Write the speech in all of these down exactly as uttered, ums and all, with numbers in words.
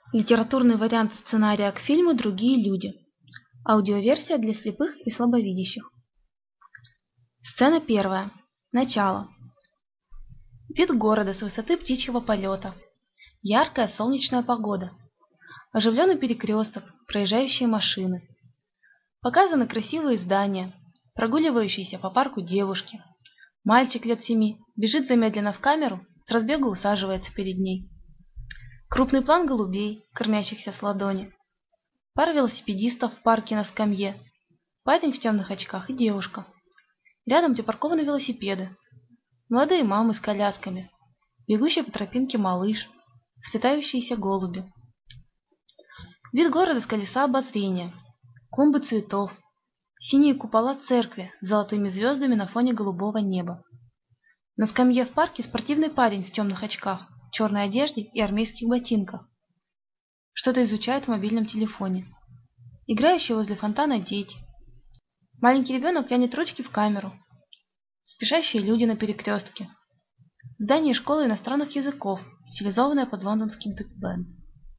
Литературный вариант сценария к фильму «Другие люди». Аудиоверсия для слепых и слабовидящих. Сцена первая. Начало. Вид города с высоты птичьего полета. Яркая солнечная погода. Оживленный перекресток, проезжающие машины. Показаны красивые здания, прогуливающиеся по парку девушки. Мальчик лет семи бежит замедленно в камеру, с разбегу усаживается перед ней. Крупный план голубей, кормящихся с ладони. Пара велосипедистов в парке на скамье. Парень в темных очках и девушка. Рядом припаркованы велосипеды. Молодые мамы с колясками. Бегущий по тропинке малыш. Слетающиеся голуби. Вид города с колеса обозрения. Клумбы цветов. Синие купола церкви с золотыми звездами на фоне голубого неба. На скамье в парке спортивный парень в темных очках, черной одежде и армейских ботинках. Что-то изучает в мобильном телефоне. Играющие возле фонтана дети. Маленький ребенок тянет ручки в камеру. Спешащие люди на перекрестке. Здание школы иностранных языков, стилизованное под лондонский Биг Бен.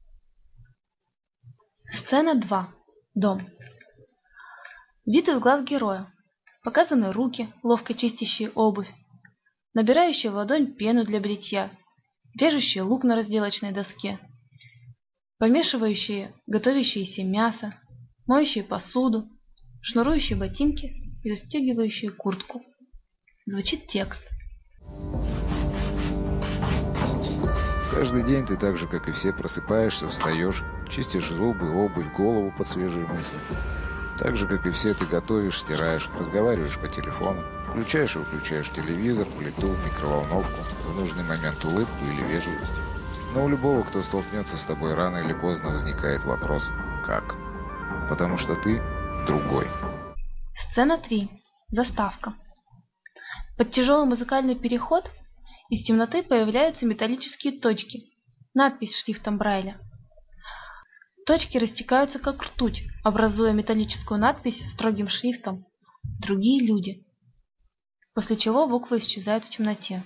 Сцена два. Дом. Вид из глаз героя. Показаны руки, ловко чистящие обувь, набирающие в ладонь пену для бритья, режущие лук на разделочной доске, помешивающие готовящееся мясо, моющие посуду, шнурующие ботинки и застегивающие куртку. Звучит текст. Каждый день ты так же, как и все, просыпаешься, встаешь, чистишь зубы, обувь, голову под свежие мысли. Так же, как и все, ты готовишь, стираешь, разговариваешь по телефону, включаешь и выключаешь телевизор, плиту, микроволновку, в нужный момент улыбку или вежливость. Но у любого, кто столкнется с тобой, рано или поздно возникает вопрос «как?». Потому что ты другой. Сцена три. Заставка. Под тяжелый музыкальный переход из темноты появляются металлические точки. Надпись шрифтом Брайля. Точки растекаются как ртуть, образуя металлическую надпись строгим шрифтом «Другие люди», после чего буквы исчезают в темноте.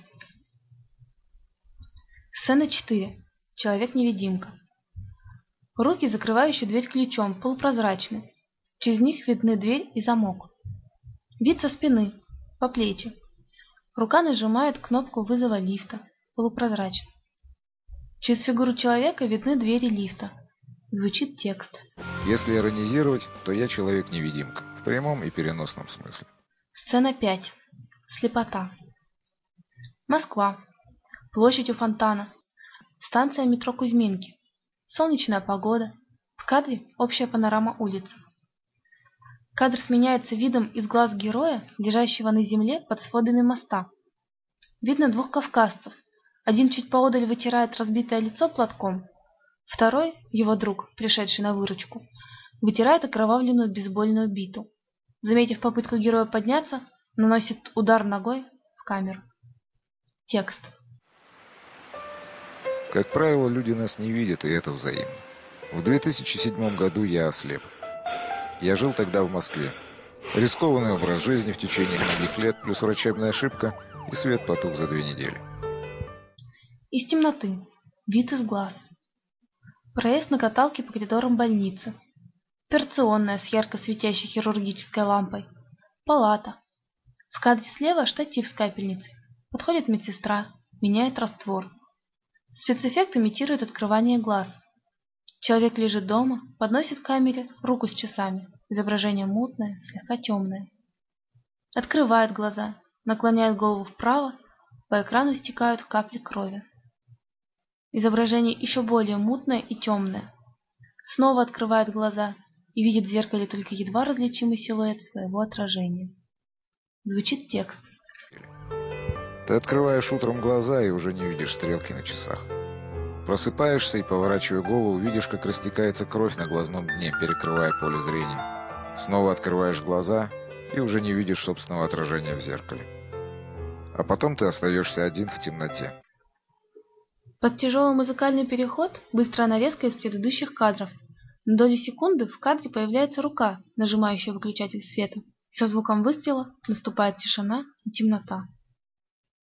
Сцена четыре. Человек-невидимка. Руки, закрывающие дверь ключом, полупрозрачны. Через них видны дверь и замок. Вид со спины, по плечи. Рука нажимает кнопку вызова лифта, полупрозрачно. Через фигуру человека видны двери лифта. Звучит текст. Если иронизировать, то я человек-невидимка, в прямом и переносном смысле. Сцена пять. Слепота. Москва. Площадь у фонтана. Станция метро Кузьминки. Солнечная погода. В кадре общая панорама улицы. Кадр сменяется видом из глаз героя, лежащего на земле под сводами моста. Видно двух кавказцев. Один чуть поодаль вытирает разбитое лицо платком. Второй, его друг, пришедший на выручку, вытирает окровавленную бейсбольную биту. Заметив попытку героя подняться, наносит удар ногой в камеру. Текст. Как правило, люди нас не видят, и это взаимно. В две тысячи седьмом году я ослеп. Я жил тогда в Москве. Рискованный образ жизни в течение многих лет, плюс врачебная ошибка, и свет потух за две недели. Из темноты. Вид из глаз. Проезд на каталке по коридорам больницы. Операционная с ярко светящей хирургической лампой. Палата. В кадре слева штатив с капельницей. Подходит медсестра, меняет раствор. Спецэффект имитирует открывание глаз. Человек лежит дома, подносит к камере руку с часами. Изображение мутное, слегка темное. Открывает глаза, наклоняет голову вправо, по экрану стекают капли крови. Изображение еще более мутное и темное. Снова открывает глаза и видит в зеркале только едва различимый силуэт своего отражения. Звучит текст. Ты открываешь утром глаза и уже не видишь стрелки на часах. Просыпаешься и, поворачивая голову, видишь, как растекается кровь на глазном дне, перекрывая поле зрения. Снова открываешь глаза и уже не видишь собственного отражения в зеркале. А потом ты остаешься один в темноте. Под тяжелый музыкальный переход быстрая нарезка из предыдущих кадров. На долю секунды в кадре появляется рука, нажимающая выключатель света. Со звуком выстрела наступает тишина и темнота.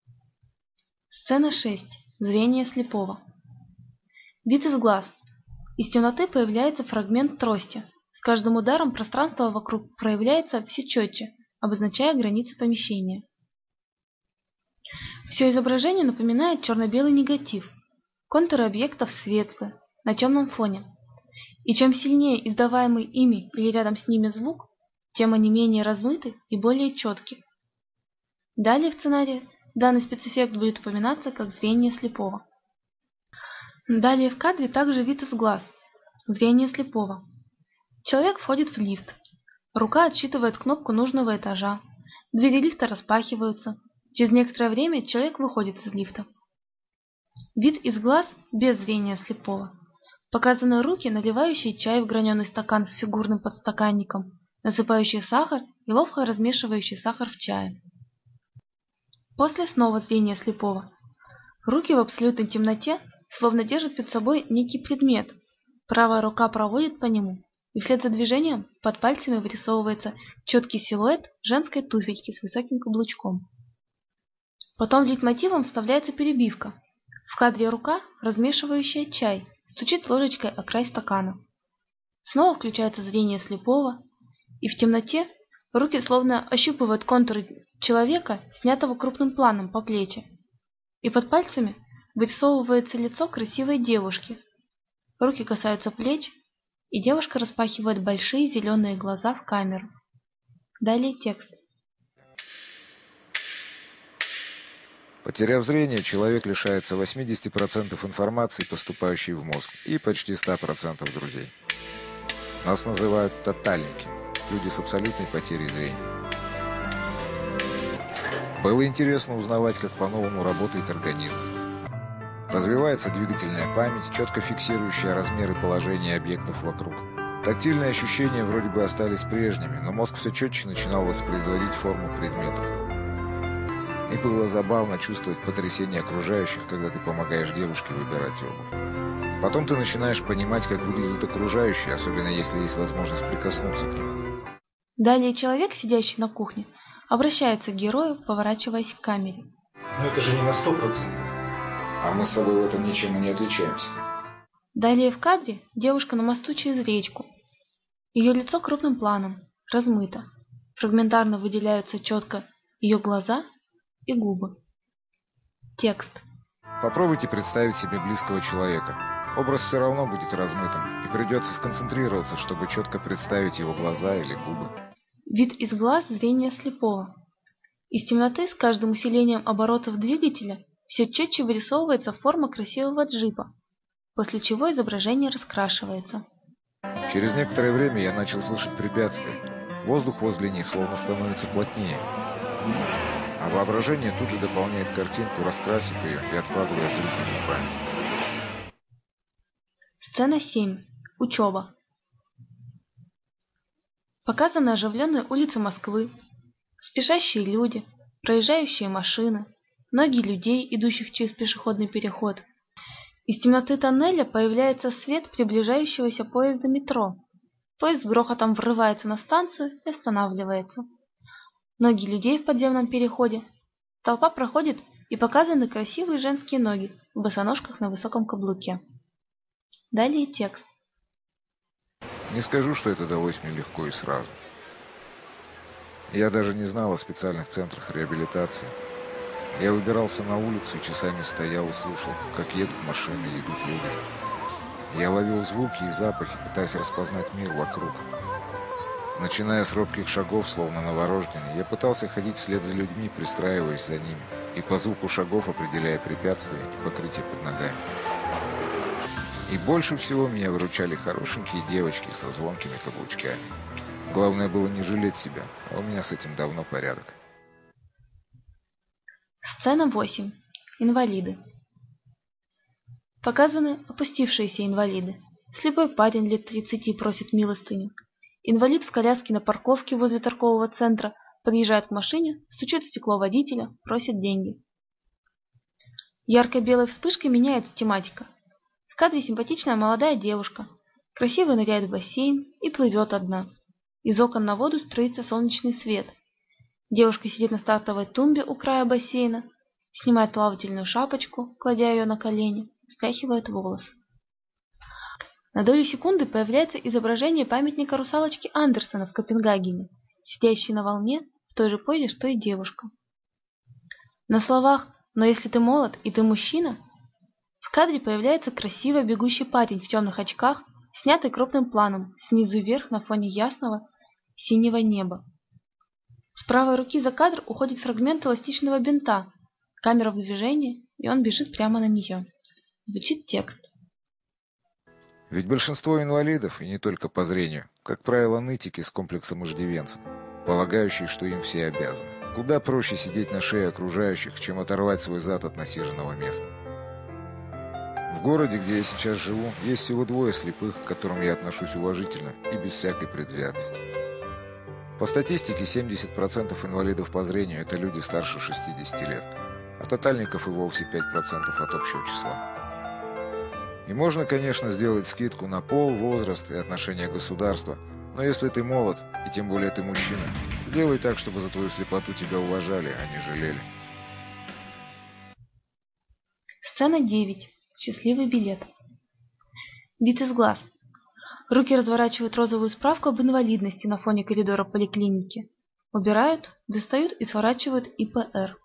Сцена шесть. Зрение слепого. Вид из глаз. Из темноты появляется фрагмент трости. С каждым ударом пространство вокруг проявляется все четче, обозначая границы помещения. Все изображение напоминает черно-белый негатив. Контуры объектов светлые, на темном фоне. И чем сильнее издаваемый ими или рядом с ними звук, тем они менее размыты и более четки. Далее в сценарии данный спецэффект будет упоминаться как зрение слепого. Далее в кадре также вид из глаз. Зрение слепого. Человек входит в лифт. Рука отсчитывает кнопку нужного этажа. Двери лифта распахиваются. Через некоторое время человек выходит из лифта. Вид из глаз без зрения слепого. Показаны руки, наливающие чай в граненый стакан с фигурным подстаканником, насыпающие сахар и ловко размешивающие сахар в чае. После снова зрение слепого. Руки в абсолютной темноте словно держат перед собой некий предмет. Правая рука проводит по нему, и вслед за движением под пальцами вырисовывается четкий силуэт женской туфельки с высоким каблучком. Потом лейтмотивом вставляется перебивка. В кадре рука, размешивающая чай, стучит ложечкой о край стакана. Снова включается зрение слепого, и в темноте руки словно ощупывают контуры человека, снятого крупным планом по плечи. И под пальцами вырисовывается лицо красивой девушки. Руки касаются плеч, и девушка распахивает большие зеленые глаза в камеру. Далее текст. Потеряв зрение, человек лишается восемьдесят процентов информации, поступающей в мозг, и почти ста процентов друзей. Нас называют тотальники, люди с абсолютной потерей зрения. Было интересно узнавать, как по-новому работает организм. Развивается двигательная память, четко фиксирующая размеры положения объектов вокруг. Тактильные ощущения вроде бы остались прежними, но мозг все четче начинал воспроизводить форму предметов. И было забавно чувствовать потрясение окружающих, когда ты помогаешь девушке выбирать обувь. Потом ты начинаешь понимать, как выглядят окружающие, особенно если есть возможность прикоснуться к ним. Далее человек, сидящий на кухне, обращается к герою, поворачиваясь к камере. Но это же не на сто процентов. А мы с тобой в этом ничем и не отличаемся. Далее в кадре девушка на мосту через речку. Ее лицо крупным планом, размыто. Фрагментарно выделяются четко ее глаза и губы. Текст. Попробуйте представить себе близкого человека. Образ все равно будет размытым, и придется сконцентрироваться, чтобы четко представить его глаза или губы. Вид из глаз зрения слепого. Из темноты с каждым усилением оборотов двигателя все четче вырисовывается форма красивого джипа, после чего изображение раскрашивается. Через некоторое время я начал слышать препятствия. Воздух возле них словно становится плотнее. А воображение тут же дополняет картинку, раскрасив ее и откладывая в зрительную память. Сцена семь. Учеба. Показаны оживленные улицы Москвы, спешащие люди, проезжающие машины, ноги людей, идущих через пешеходный переход. Из темноты тоннеля появляется свет приближающегося поезда метро. Поезд с грохотом врывается на станцию и останавливается. Ноги людей в подземном переходе. Толпа проходит, и показаны красивые женские ноги в босоножках на высоком каблуке. Далее текст. Не скажу, что это далось мне легко и сразу. Я даже не знал о специальных центрах реабилитации. Я выбирался на улицу и часами стоял и слушал, как едут машины и идут люди. Я ловил звуки и запахи, пытаясь распознать мир вокруг. Начиная с робких шагов, словно новорожденный, я пытался ходить вслед за людьми, пристраиваясь за ними, и по звуку шагов определяя препятствия и покрытие под ногами. И больше всего меня выручали хорошенькие девочки со звонкими каблучками. Главное было не жалеть себя, а у меня с этим давно порядок. Сцена восемь. Инвалиды. Показаны опустившиеся инвалиды. Слепой парень лет тридцати просит милостыню. Инвалид в коляске на парковке возле торгового центра подъезжает к машине, стучит в стекло водителя, просит деньги. Ярко-белой вспышкой меняется тематика. В кадре симпатичная молодая девушка. Красиво ныряет в бассейн и плывет одна. Из окон на воду струится солнечный свет. Девушка сидит на стартовой тумбе у края бассейна, снимает плавательную шапочку, кладя ее на колени, стряхивает волосы. На долю секунды появляется изображение памятника русалочки Андерсена в Копенгагене, сидящей на волне в той же позе, что и девушка. На словах «но если ты молод и ты мужчина» в кадре появляется красиво бегущий парень в темных очках, снятый крупным планом, снизу вверх на фоне ясного синего неба. С правой руки за кадр уходит фрагмент эластичного бинта, камера в движении, и он бежит прямо на нее. Звучит текст. Ведь большинство инвалидов, и не только по зрению, как правило, нытики с комплексом иждивенца, полагающие, что им все обязаны. Куда проще сидеть на шее окружающих, чем оторвать свой зад от насиженного места. В городе, где я сейчас живу, есть всего двое слепых, к которым я отношусь уважительно и без всякой предвзятости. По статистике, семьдесят процентов инвалидов по зрению – это люди старше шестидесяти лет, а тотальников и вовсе пять процентов от общего числа. И можно, конечно, сделать скидку на пол, возраст и отношение государства, но если ты молод, и тем более ты мужчина, сделай так, чтобы за твою слепоту тебя уважали, а не жалели. Сцена девять. Счастливый билет. Вид из глаз. Руки разворачивают розовую справку об инвалидности на фоне коридора поликлиники. Убирают, достают и сворачивают И П Р.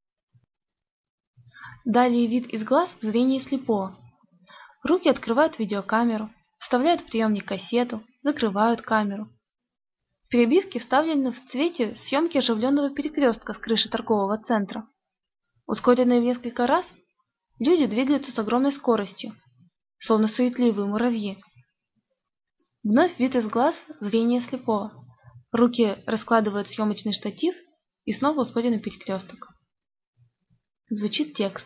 Далее вид из глаз в зрении слепого. Руки открывают видеокамеру, вставляют в приемник кассету, закрывают камеру. В перебивке вставлены в цвете съемки оживленного перекрестка с крыши торгового центра. Ускоренные в несколько раз, люди двигаются с огромной скоростью, словно суетливые муравьи. Вновь вид из глаз зрения слепого. Руки раскладывают съемочный штатив и снова ускоренный перекресток. Звучит текст.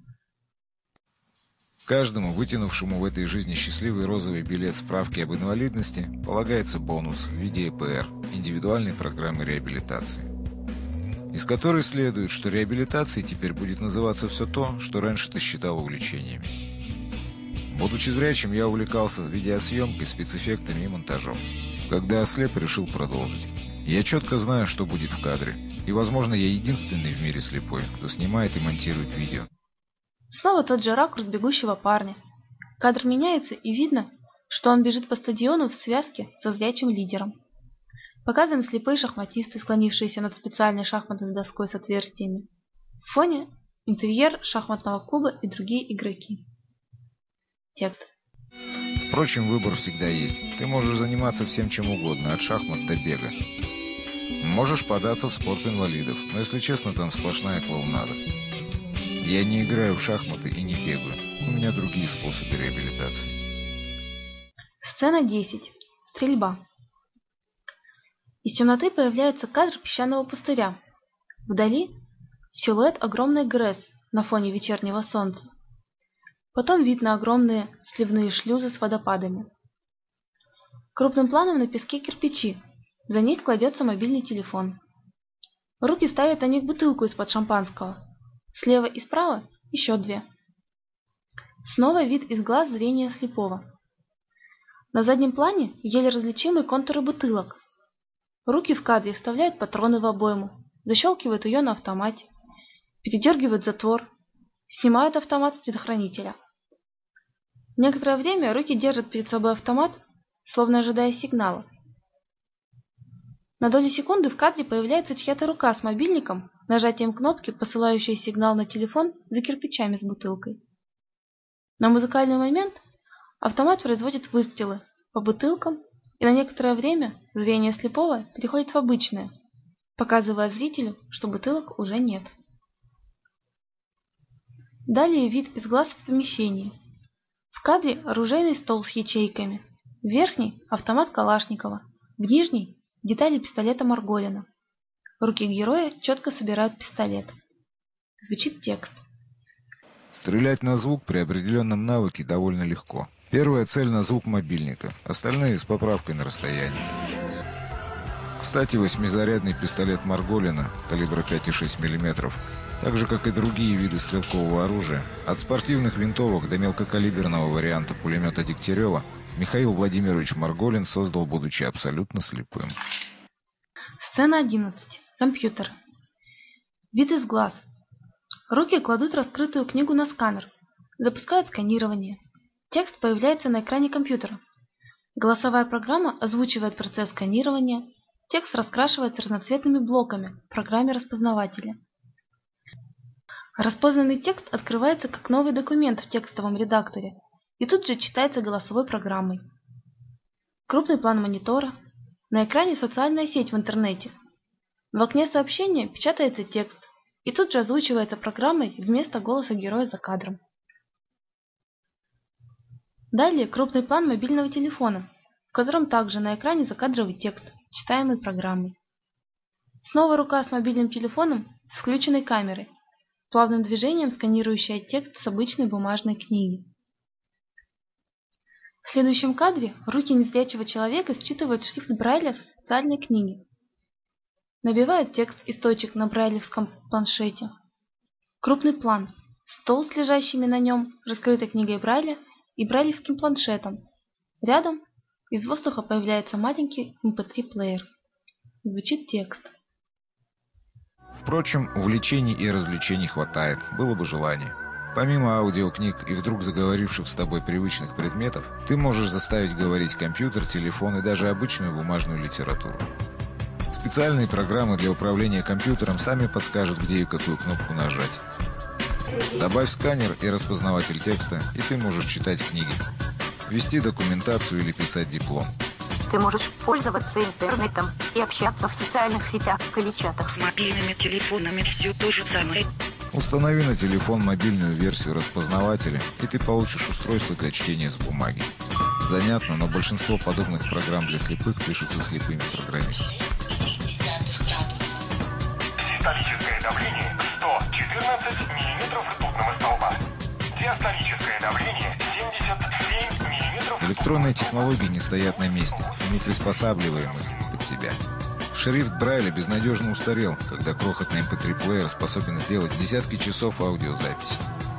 Каждому, вытянувшему в этой жизни счастливый розовый билет справки об инвалидности, полагается бонус в виде И П Р, индивидуальной программы реабилитации, из которой следует, что реабилитацией теперь будет называться все то, что раньше ты считал увлечениями. Будучи зрячим, я увлекался видеосъемкой, спецэффектами и монтажом. Когда ослеп, решил продолжить. Я четко знаю, что будет в кадре, и, возможно, я единственный в мире слепой, кто снимает и монтирует видео. Снова тот же ракурс бегущего парня. Кадр меняется, и видно, что он бежит по стадиону в связке со зрячим лидером. Показаны слепые шахматисты, склонившиеся над специальной шахматной доской с отверстиями. В фоне интерьер шахматного клуба и другие игроки. Текст. Впрочем, выбор всегда есть. Ты можешь заниматься всем чем угодно, от шахмат до бега. Можешь податься в спорт инвалидов, но, если честно, там сплошная клоунада. Я не играю в шахматы и не бегаю. У меня другие способы реабилитации. Сцена десять. Стрельба. Из темноты появляется кадр песчаного пустыря. Вдали силуэт огромной ГРЭС на фоне вечернего солнца. Потом вид на огромные сливные шлюзы с водопадами. Крупным планом на песке кирпичи. За них кладется мобильный телефон. Руки ставят на них бутылку из-под шампанского. Слева и справа еще две. Снова вид из глаз зрения слепого. На заднем плане еле различимые контуры бутылок. Руки в кадре вставляют патроны в обойму, защелкивают ее на автомате, передергивают затвор, снимают автомат с предохранителя. Некоторое время руки держат перед собой автомат, словно ожидая сигнала. На долю секунды в кадре появляется чья-то рука с мобильником, нажатием кнопки, посылающей сигнал на телефон за кирпичами с бутылкой. На музыкальный момент автомат производит выстрелы по бутылкам, и на некоторое время зрение слепого переходит в обычное, показывая зрителю, что бутылок уже нет. Далее вид из глаз в помещении. В кадре оружейный стол с ячейками. В верхней автомат Калашникова, в нижней детали пистолета Марголина. Руки героя четко собирают пистолет. Звучит текст. Стрелять на звук при определенном навыке довольно легко. Первая цель на звук мобильника, остальные с поправкой на расстояние. Кстати, восьмизарядный пистолет Марголина калибра пять и шесть миллиметров, так же как и другие виды стрелкового оружия, от спортивных винтовок до мелкокалиберного варианта пулемета Дегтярева, Михаил Владимирович Марголин создал, будучи абсолютно слепым. Сцена одиннадцать. Компьютер. Вид из глаз. Руки кладут раскрытую книгу на сканер, запускают сканирование. Текст появляется на экране компьютера. Голосовая программа озвучивает процесс сканирования. Текст раскрашивается разноцветными блоками в программе распознавателя. Распознанный текст открывается как новый документ в текстовом редакторе и тут же читается голосовой программой. Крупный план монитора. На экране социальная сеть в интернете. В окне сообщения печатается текст и тут же озвучивается программой вместо голоса героя за кадром. Далее крупный план мобильного телефона, в котором также на экране закадровый текст, читаемый программой. Снова рука с мобильным телефоном с включенной камерой, плавным движением сканирующая текст с обычной бумажной книги. В следующем кадре руки незрячего человека считывают шрифт Брайля со специальной книги. Набивают текст из точек на брайлевском планшете. Крупный план. Стол с лежащими на нем, раскрытой книгой Брайля и брайлевским планшетом. Рядом из воздуха появляется маленький эм пэ три плеер. Звучит текст. Впрочем, увлечений и развлечений хватает, было бы желание. Помимо аудиокниг и вдруг заговоривших с тобой привычных предметов, ты можешь заставить говорить компьютер, телефон и даже обычную бумажную литературу. Специальные программы для управления компьютером сами подскажут, где и какую кнопку нажать. Добавь сканер и распознаватель текста, и ты можешь читать книги, вести документацию или писать диплом. Ты можешь пользоваться интернетом и общаться в социальных сетях или чатах. С мобильными телефонами все то же самое. Установи на телефон мобильную версию распознавателя, и ты получишь устройство для чтения с бумаги. Занятно, но большинство подобных программ для слепых пишутся слепыми программистами. Диастолическое давление сто четырнадцать миллиметров ртутного столба. Диастолическое давление семьдесят семь миллиметров. Электронные технологии не стоят на месте, мы приспосабливаем их под себя. Шрифт Брайля безнадежно устарел, когда крохотный эм пэ три плеер способен сделать десятки часов аудиозаписи.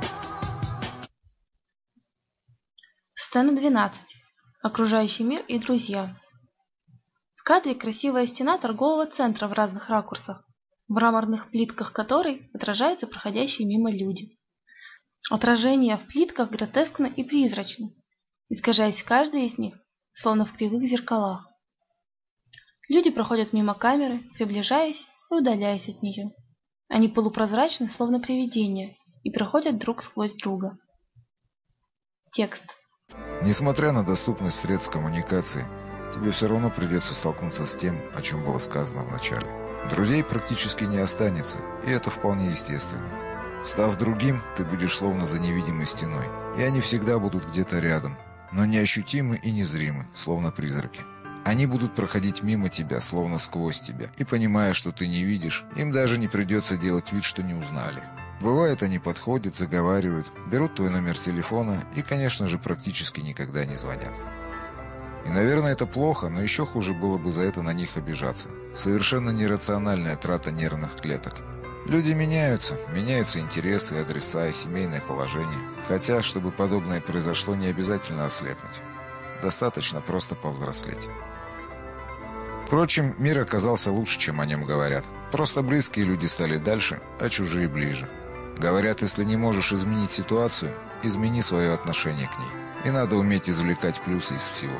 Сцена двенадцать. Окружающий мир и друзья. В кадре красивая стена торгового центра в разных ракурсах, в мраморных плитках которой отражаются проходящие мимо люди. Отражения в плитках гротескны и призрачны, искажаясь в каждой из них, словно в кривых зеркалах. Люди проходят мимо камеры, приближаясь и удаляясь от нее. Они полупрозрачны, словно привидения, и проходят друг сквозь друга. Текст. Несмотря на доступность средств коммуникации, тебе все равно придется столкнуться с тем, о чем было сказано в начале. Друзей практически не останется, и это вполне естественно. Став другим, ты будешь словно за невидимой стеной, и они всегда будут где-то рядом, но неощутимы и незримы, словно призраки. Они будут проходить мимо тебя, словно сквозь тебя, и понимая, что ты не видишь, им даже не придется делать вид, что не узнали. Бывает, они подходят, заговаривают, берут твой номер телефона и, конечно же, практически никогда не звонят. И, наверное, это плохо, но еще хуже было бы за это на них обижаться. Совершенно нерациональная трата нервных клеток. Люди меняются, меняются интересы, адреса и семейное положение. Хотя, чтобы подобное произошло, не обязательно ослепнуть. Достаточно просто повзрослеть. Впрочем, мир оказался лучше, чем о нем говорят. Просто близкие люди стали дальше, а чужие ближе. Говорят, если не можешь изменить ситуацию, измени свое отношение к ней. И надо уметь извлекать плюсы из всего.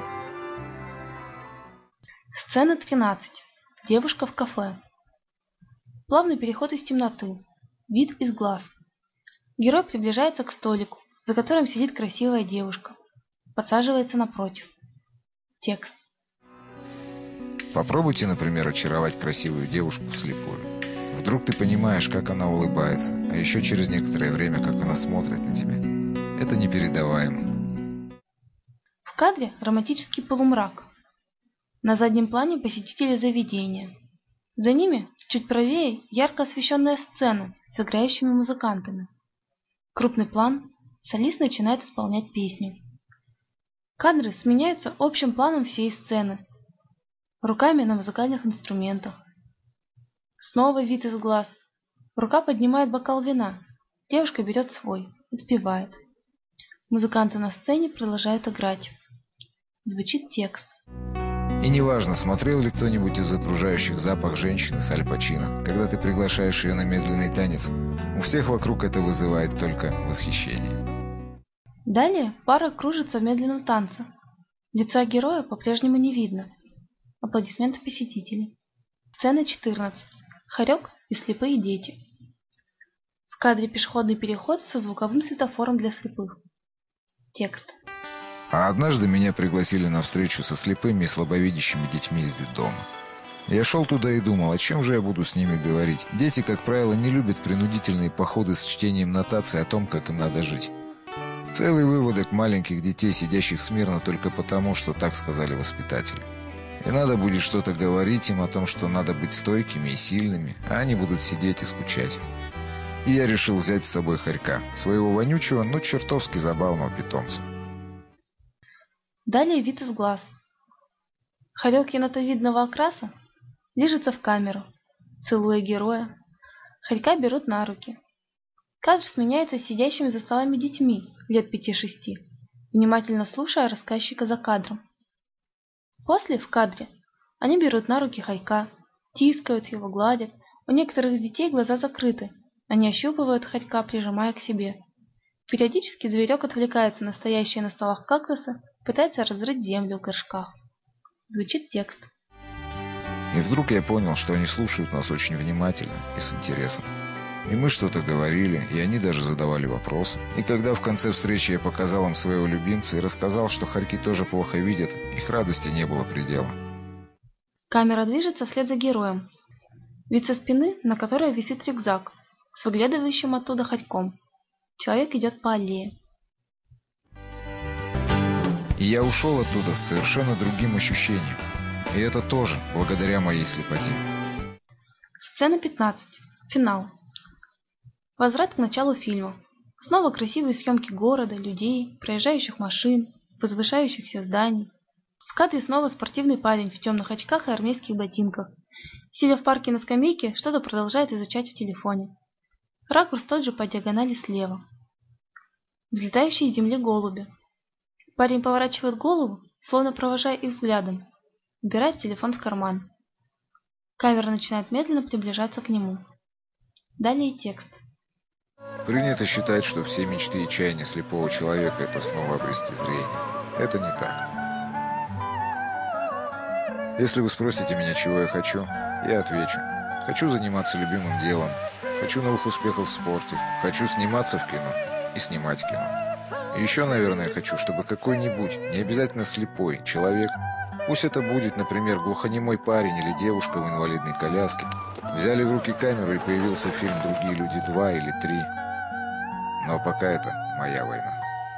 Сцена тринадцать. Девушка в кафе. Плавный переход из темноты. Вид из глаз. Герой приближается к столику, за которым сидит красивая девушка. Подсаживается напротив. Текст. Попробуйте, например, очаровать красивую девушку вслепую. Вдруг ты понимаешь, как она улыбается, а еще через некоторое время, как она смотрит на тебя. Это непередаваемо. В кадре романтический полумрак. На заднем плане посетители заведения. За ними, чуть правее, ярко освещенная сцена с играющими музыкантами. Крупный план. Солист начинает исполнять песню. Кадры сменяются общим планом всей сцены. Руками на музыкальных инструментах. Снова вид из глаз. Рука поднимает бокал вина. Девушка берет свой, отпивает. Музыканты на сцене продолжают играть. Звучит текст. И неважно, смотрел ли кто-нибудь из окружающих запах женщины с Аль Пачино, когда ты приглашаешь ее на медленный танец, у всех вокруг это вызывает только восхищение. Далее пара кружится в медленном танце. Лица героя по-прежнему не видно. Аплодисменты посетителей. Сцена четырнадцать. Хорек и слепые дети. В кадре пешеходный переход со звуковым светофором для слепых. Текст. А однажды меня пригласили на встречу со слепыми и слабовидящими детьми из детдома. Я шел туда и думал, о чем же я буду с ними говорить. Дети, как правило, не любят принудительные походы с чтением нотаций о том, как им надо жить. Целый выводок маленьких детей, сидящих смирно только потому, что так сказали воспитатели. И надо будет что-то говорить им о том, что надо быть стойкими и сильными, а они будут сидеть и скучать. И я решил взять с собой хорька, своего вонючего, но чертовски забавного питомца. Далее вид из глаз. Хорек енотовидного окраса лижется в камеру, целуя героя. Хорька берут на руки. Кадр сменяется сидящими за столами детьми лет пяти-шести, внимательно слушая рассказчика за кадром. После, в кадре, они берут на руки хорька, тискают его, гладят. У некоторых детей глаза закрыты. Они ощупывают хорька, прижимая к себе. Периодически зверек отвлекается на стоящие на столах кактусы, пытается разрыть землю в горшках. Звучит текст. И вдруг я понял, что они слушают нас очень внимательно и с интересом. И мы что-то говорили, и они даже задавали вопросы. И когда в конце встречи я показал им своего любимца и рассказал, что хорьки тоже плохо видят, их радости не было предела. Камера движется вслед за героем. Вид со спины, на которой висит рюкзак, с выглядывающим оттуда хорьком. Человек идет по аллее. И я ушел оттуда с совершенно другим ощущением. И это тоже благодаря моей слепоте. Сцена пятнадцать. Финал. Возврат к началу фильма. Снова красивые съемки города, людей, проезжающих машин, возвышающихся зданий. В кадре снова спортивный парень в темных очках и армейских ботинках. Сидя в парке на скамейке, что-то продолжает изучать в телефоне. Ракурс тот же по диагонали слева. Взлетающие с земли голуби. Парень поворачивает голову, словно провожая их взглядом. Убирает телефон в карман. Камера начинает медленно приближаться к нему. Далее текст. Принято считать, что все мечты и чаяния слепого человека – это снова обрести зрение. Это не так. Если вы спросите меня, чего я хочу, я отвечу. Хочу заниматься любимым делом. Хочу новых успехов в спорте. Хочу сниматься в кино и снимать кино. И еще, наверное, хочу, чтобы какой-нибудь, не обязательно слепой, человек, пусть это будет, например, глухонемой парень или девушка в инвалидной коляске, взяли в руки камеру и появился фильм «Другие люди два» или три. Но пока это моя война.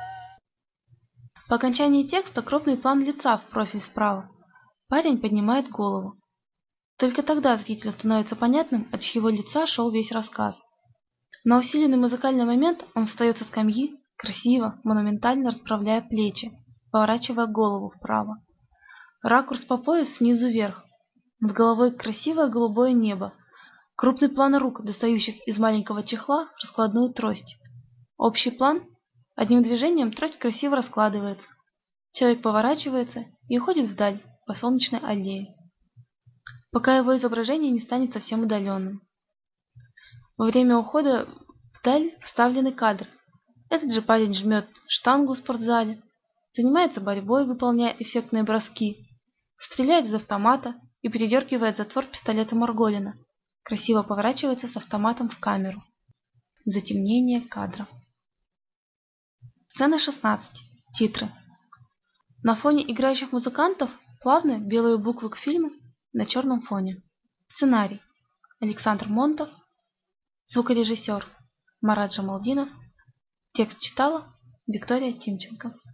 По окончании текста крупный план лица в профиль справа. Парень поднимает голову. Только тогда зрителю становится понятным, от чьего лица шел весь рассказ. На усиленный музыкальный момент он встает со скамьи, красиво, монументально расправляя плечи, поворачивая голову вправо. Ракурс по пояс снизу вверх. Над головой красивое голубое небо. Крупный план рук, достающих из маленького чехла раскладную трость. Общий план. Одним движением трость красиво раскладывается. Человек поворачивается и уходит вдаль, по солнечной аллее, пока его изображение не станет совсем удаленным. Во время ухода вдаль вставлены кадры. Этот же парень жмет штангу в спортзале, занимается борьбой, выполняя эффектные броски, стреляет из автомата и передергивает затвор пистолета Марголина, красиво поворачивается с автоматом в камеру. Затемнение кадра. Сцена шестнадцать. Титры. На фоне играющих музыкантов плавно белые буквы к фильму на черном фоне. Сценарий. Александр Монтов. Звукорежиссер Марат Джамалдинов. Текст читала Виктория Тимченко.